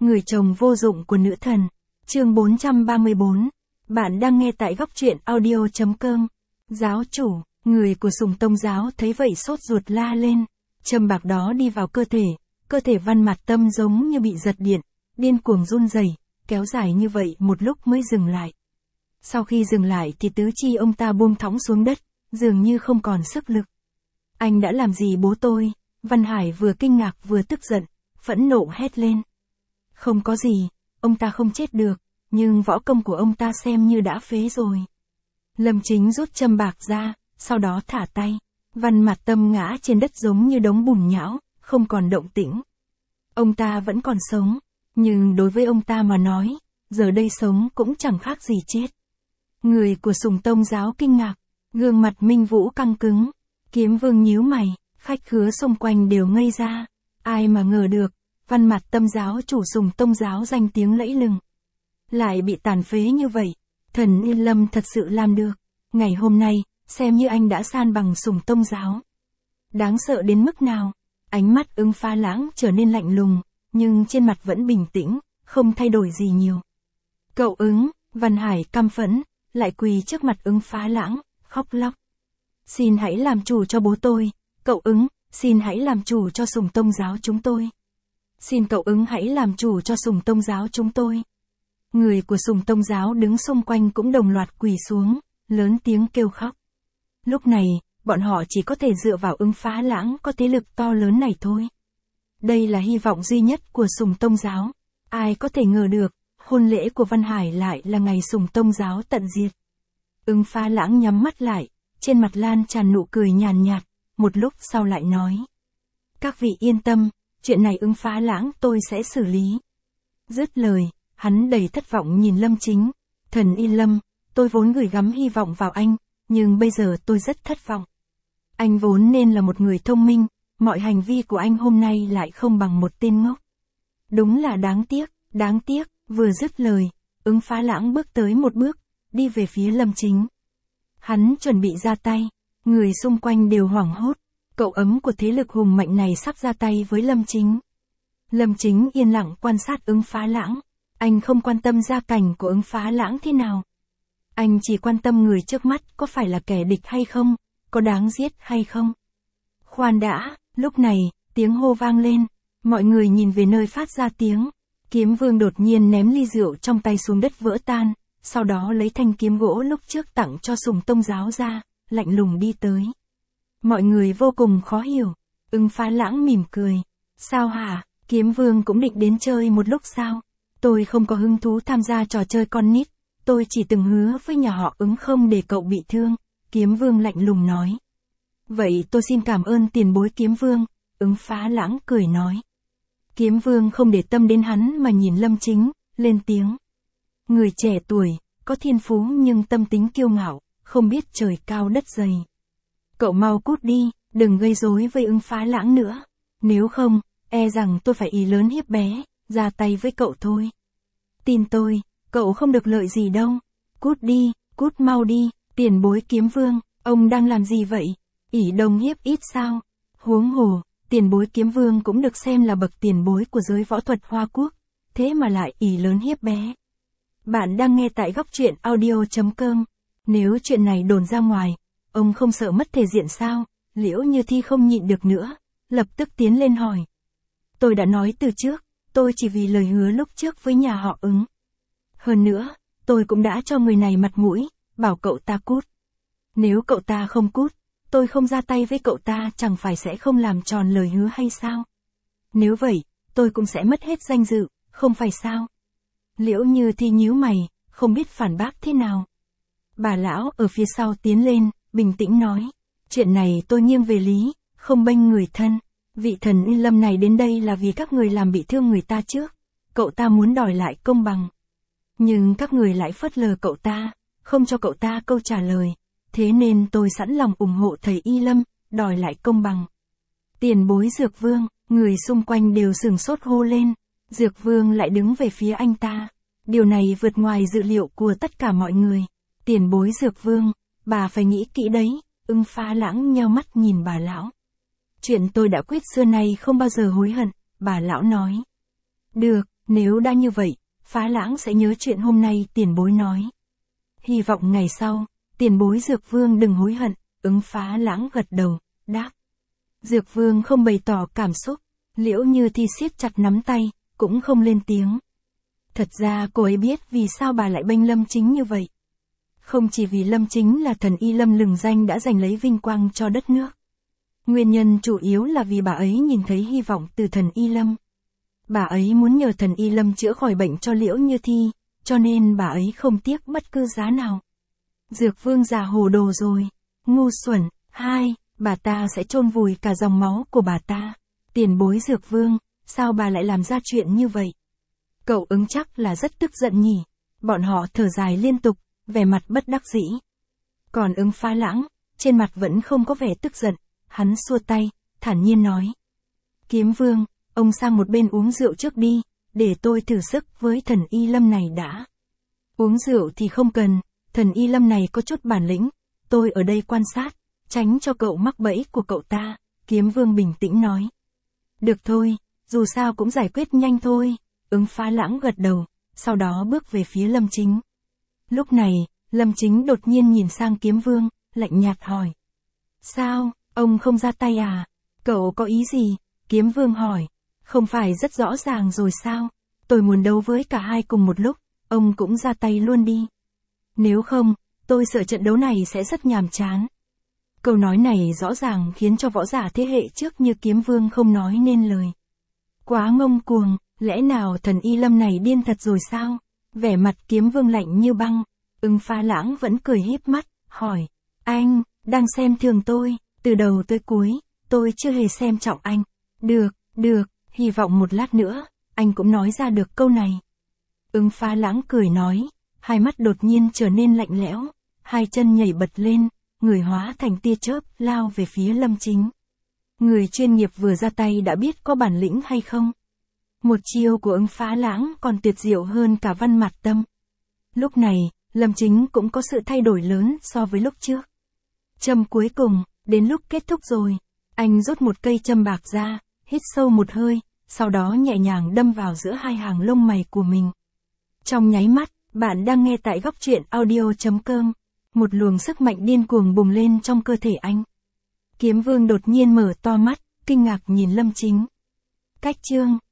Người chồng vô dụng của nữ thần. Chương 434. Bạn đang nghe tại góc truyện audio.com. Giáo chủ, người của Sùng Tông giáo thấy vậy sốt ruột la lên. Châm bạc đó đi vào cơ thể Văn Mạt Tâm giống như bị giật điện, điên cuồng run rẩy, kéo dài như vậy một lúc mới dừng lại. Sau khi dừng lại thì tứ chi ông ta buông thõng xuống đất, dường như không còn sức lực. Anh đã làm gì bố tôi? Văn Hải vừa kinh ngạc vừa tức giận, phẫn nộ hét lên. Không có gì, ông ta không chết được, nhưng võ công của ông ta xem như đã phế rồi. Lâm Chính rút châm bạc ra, sau đó thả tay. Văn Mạt Tâm ngã trên đất giống như đống bùn nhão, không còn động tĩnh. Ông ta vẫn còn sống, nhưng đối với ông ta mà nói, giờ đây sống cũng chẳng khác gì chết. Người của Sùng Tông giáo kinh ngạc, gương mặt Minh Vũ căng cứng. Kiếm Vương nhíu mày, khách khứa xung quanh đều ngây ra. Ai mà ngờ được, Văn Mạt Tâm giáo chủ Sùng Tông giáo danh tiếng lẫy lừng, lại bị tàn phế như vậy. Thần Yên Lâm thật sự làm được. Ngày hôm nay, xem như anh đã san bằng Sùng Tông giáo. Đáng sợ đến mức nào? Ánh mắt Ứng Phá Lãng trở nên lạnh lùng, nhưng trên mặt vẫn bình tĩnh, không thay đổi gì nhiều. Cậu Ứng, Văn Hải căm phẫn, lại quỳ trước mặt Ứng Phá Lãng, khóc lóc. Xin hãy làm chủ cho bố tôi, cậu Ứng, xin hãy làm chủ cho Sùng Tông giáo chúng tôi. Xin cậu Ứng hãy làm chủ cho Sùng Tông giáo chúng tôi. Người của Sùng Tông giáo đứng xung quanh cũng đồng loạt quỳ xuống, lớn tiếng kêu khóc. Lúc này, bọn họ chỉ có thể dựa vào Ứng Phá Lãng có thế lực to lớn này thôi. Đây là hy vọng duy nhất của Sùng Tông giáo. Ai có thể ngờ được, hôn lễ của Văn Hải lại là ngày Sùng Tông giáo tận diệt. Ứng Phá Lãng nhắm mắt lại, trên mặt lan tràn nụ cười nhàn nhạt, một lúc sau lại nói. Các vị yên tâm, chuyện này Ứng Phá Lãng tôi sẽ xử lý. Dứt lời, hắn đầy thất vọng nhìn Lâm Chính. Thần Yên Lâm, tôi vốn gửi gắm hy vọng vào anh, nhưng bây giờ tôi rất thất vọng. Anh vốn nên là một người thông minh, mọi hành vi của anh hôm nay lại không bằng một tên ngốc. Đúng là đáng tiếc, vừa dứt lời, Ứng Phá Lãng bước tới một bước, đi về phía Lâm Chính. Hắn chuẩn bị ra tay, người xung quanh đều hoảng hốt, cậu ấm của thế lực hùng mạnh này sắp ra tay với Lâm Chính. Lâm Chính yên lặng quan sát Ứng Phá Lãng, anh không quan tâm gia cảnh của Ứng Phá Lãng thế nào. Anh chỉ quan tâm người trước mắt có phải là kẻ địch hay không, có đáng giết hay không. Khoan đã, lúc này, tiếng hô vang lên, mọi người nhìn về nơi phát ra tiếng. Kiếm Vương đột nhiên ném ly rượu trong tay xuống đất vỡ tan, sau đó lấy thanh kiếm gỗ lúc trước tặng cho Sùng Tông giáo ra, lạnh lùng đi tới. Mọi người vô cùng khó hiểu, Ứng Phá Lãng mỉm cười. Sao hả, Kiếm Vương cũng định đến chơi một lúc sao? Tôi không có hứng thú tham gia trò chơi con nít, tôi chỉ từng hứa với nhà họ Ứng không để cậu bị thương, Kiếm Vương lạnh lùng nói. Vậy tôi xin cảm ơn tiền bối Kiếm Vương, Ứng Phá Lãng cười nói. Kiếm Vương không để tâm đến hắn mà nhìn Lâm Chính, lên tiếng. Người trẻ tuổi, có thiên phú nhưng tâm tính kiêu ngạo, không biết trời cao đất dày. Cậu mau cút đi, đừng gây rối với Ứng Phá Lãng nữa. Nếu không, e rằng tôi phải ý lớn hiếp bé, ra tay với cậu thôi. Tin tôi, cậu không được lợi gì đâu. Cút đi, cút mau đi, tiền bối Kiếm Vương, ông đang làm gì vậy? Ỷ đồng hiếp ít sao? Huống hồ, tiền bối Kiếm Vương cũng được xem là bậc tiền bối của giới võ thuật Hoa Quốc, thế mà lại ỷ lớn hiếp bé. Bạn đang nghe tại góc truyện audio.com. Nếu chuyện này đồn ra ngoài, ông không sợ mất thể diện sao? Liễu Như Thi không nhịn được nữa, lập tức tiến lên hỏi. Tôi đã nói từ trước, tôi chỉ vì lời hứa lúc trước với nhà họ Ứng. Hơn nữa, tôi cũng đã cho người này mặt mũi, bảo cậu ta cút. Nếu cậu ta không cút, tôi không ra tay với cậu ta chẳng phải sẽ không làm tròn lời hứa hay sao? Nếu vậy, tôi cũng sẽ mất hết danh dự, không phải sao? Liễu Như Thi nhíu mày, không biết phản bác thế nào. Bà lão ở phía sau tiến lên, bình tĩnh nói. Chuyện này tôi nghiêng về lý, không bênh người thân. Vị thần Yên Lâm này đến đây là vì các người làm bị thương người ta trước. Cậu ta muốn đòi lại công bằng. Nhưng các người lại phớt lờ cậu ta, không cho cậu ta câu trả lời. Thế nên tôi sẵn lòng ủng hộ thầy Y Lâm, đòi lại công bằng. Tiền bối Dược Vương, người xung quanh đều sửng sốt hô lên. Dược Vương lại đứng về phía anh ta. Điều này vượt ngoài dự liệu của tất cả mọi người. Tiền bối Dược Vương, bà phải nghĩ kỹ đấy. Ứng Phá Lãng nheo mắt nhìn bà lão. Chuyện tôi đã quyết xưa nay không bao giờ hối hận, bà lão nói. Được, Nếu đã như vậy, Phá Lãng sẽ nhớ chuyện hôm nay tiền bối nói. Hy vọng ngày sau, tiền bối Dược Vương đừng hối hận, Phá Lãng gật đầu, đáp. Dược Vương không bày tỏ cảm xúc, Liễu Như Thi siết chặt nắm tay, cũng không lên tiếng. Thật ra cô ấy biết vì sao bà lại bênh Lâm Chính như vậy. Không chỉ vì Lâm Chính là thần y lâm lừng danh đã giành lấy vinh quang cho đất nước. Nguyên nhân chủ yếu là vì bà ấy nhìn thấy hy vọng từ thần y lâm. Bà ấy muốn nhờ thần y lâm chữa khỏi bệnh cho Liễu Như Thi, cho nên bà ấy không tiếc bất cứ giá nào. Dược Vương già hồ đồ rồi, ngu xuẩn, bà ta sẽ chôn vùi cả dòng máu của bà ta. Tiền bối Dược Vương, sao bà lại làm ra chuyện như vậy? Cậu chắc là rất tức giận nhỉ? Bọn họ thở dài liên tục, vẻ mặt bất đắc dĩ. Còn Phá Lãng, trên mặt vẫn không có vẻ tức giận, hắn xua tay, thản nhiên nói. Kiếm Vương, ông sang một bên uống rượu trước đi, để tôi thử sức với thần y lâm này đã. Uống rượu thì không cần, thần y lâm này có chút bản lĩnh, tôi ở đây quan sát, tránh cho cậu mắc bẫy của cậu ta, Kiếm Vương bình tĩnh nói. Được thôi, dù sao cũng giải quyết nhanh thôi, Phá Lãng gật đầu, sau đó bước về phía Lâm Chính. Lúc này, Lâm Chính đột nhiên nhìn sang Kiếm Vương, lạnh nhạt hỏi. Sao, ông không ra tay à? Cậu có ý gì? Kiếm Vương hỏi. Không phải rất rõ ràng rồi sao? Tôi muốn đấu với cả hai cùng một lúc, ông cũng ra tay luôn đi. Nếu không, tôi sợ trận đấu này sẽ rất nhàm chán. Câu nói này rõ ràng khiến cho võ giả thế hệ trước như Kiếm Vương không nói nên lời. Quá ngông cuồng, lẽ nào thần y lâm này điên thật rồi sao? Vẻ mặt Kiếm Vương lạnh như băng. Phá Lãng vẫn cười híp mắt, hỏi. Anh, đang xem thường tôi, từ đầu tới cuối, tôi chưa hề xem trọng anh. Được, hy vọng một lát nữa, anh cũng nói ra được câu này. Phá Lãng cười nói, hai mắt đột nhiên trở nên lạnh lẽo, hai chân nhảy bật lên, người hóa thành tia chớp, lao về phía Lâm Chính. Người chuyên nghiệp vừa ra tay đã biết có bản lĩnh hay không. Một chiêu của Phá Lãng còn tuyệt diệu hơn cả Văn Mạt Tâm. Lúc này, Lâm Chính cũng có sự thay đổi lớn so với lúc trước. Châm cuối cùng, đến lúc kết thúc rồi. Anh rút một cây châm bạc ra, hít sâu một hơi, sau đó nhẹ nhàng đâm vào giữa hai hàng lông mày của mình. Trong nháy mắt, bạn đang nghe tại góc truyện audio.com. Một luồng sức mạnh điên cuồng bùng lên trong cơ thể anh. Kiếm Vương đột nhiên mở to mắt, kinh ngạc nhìn Lâm Chính. Cách chương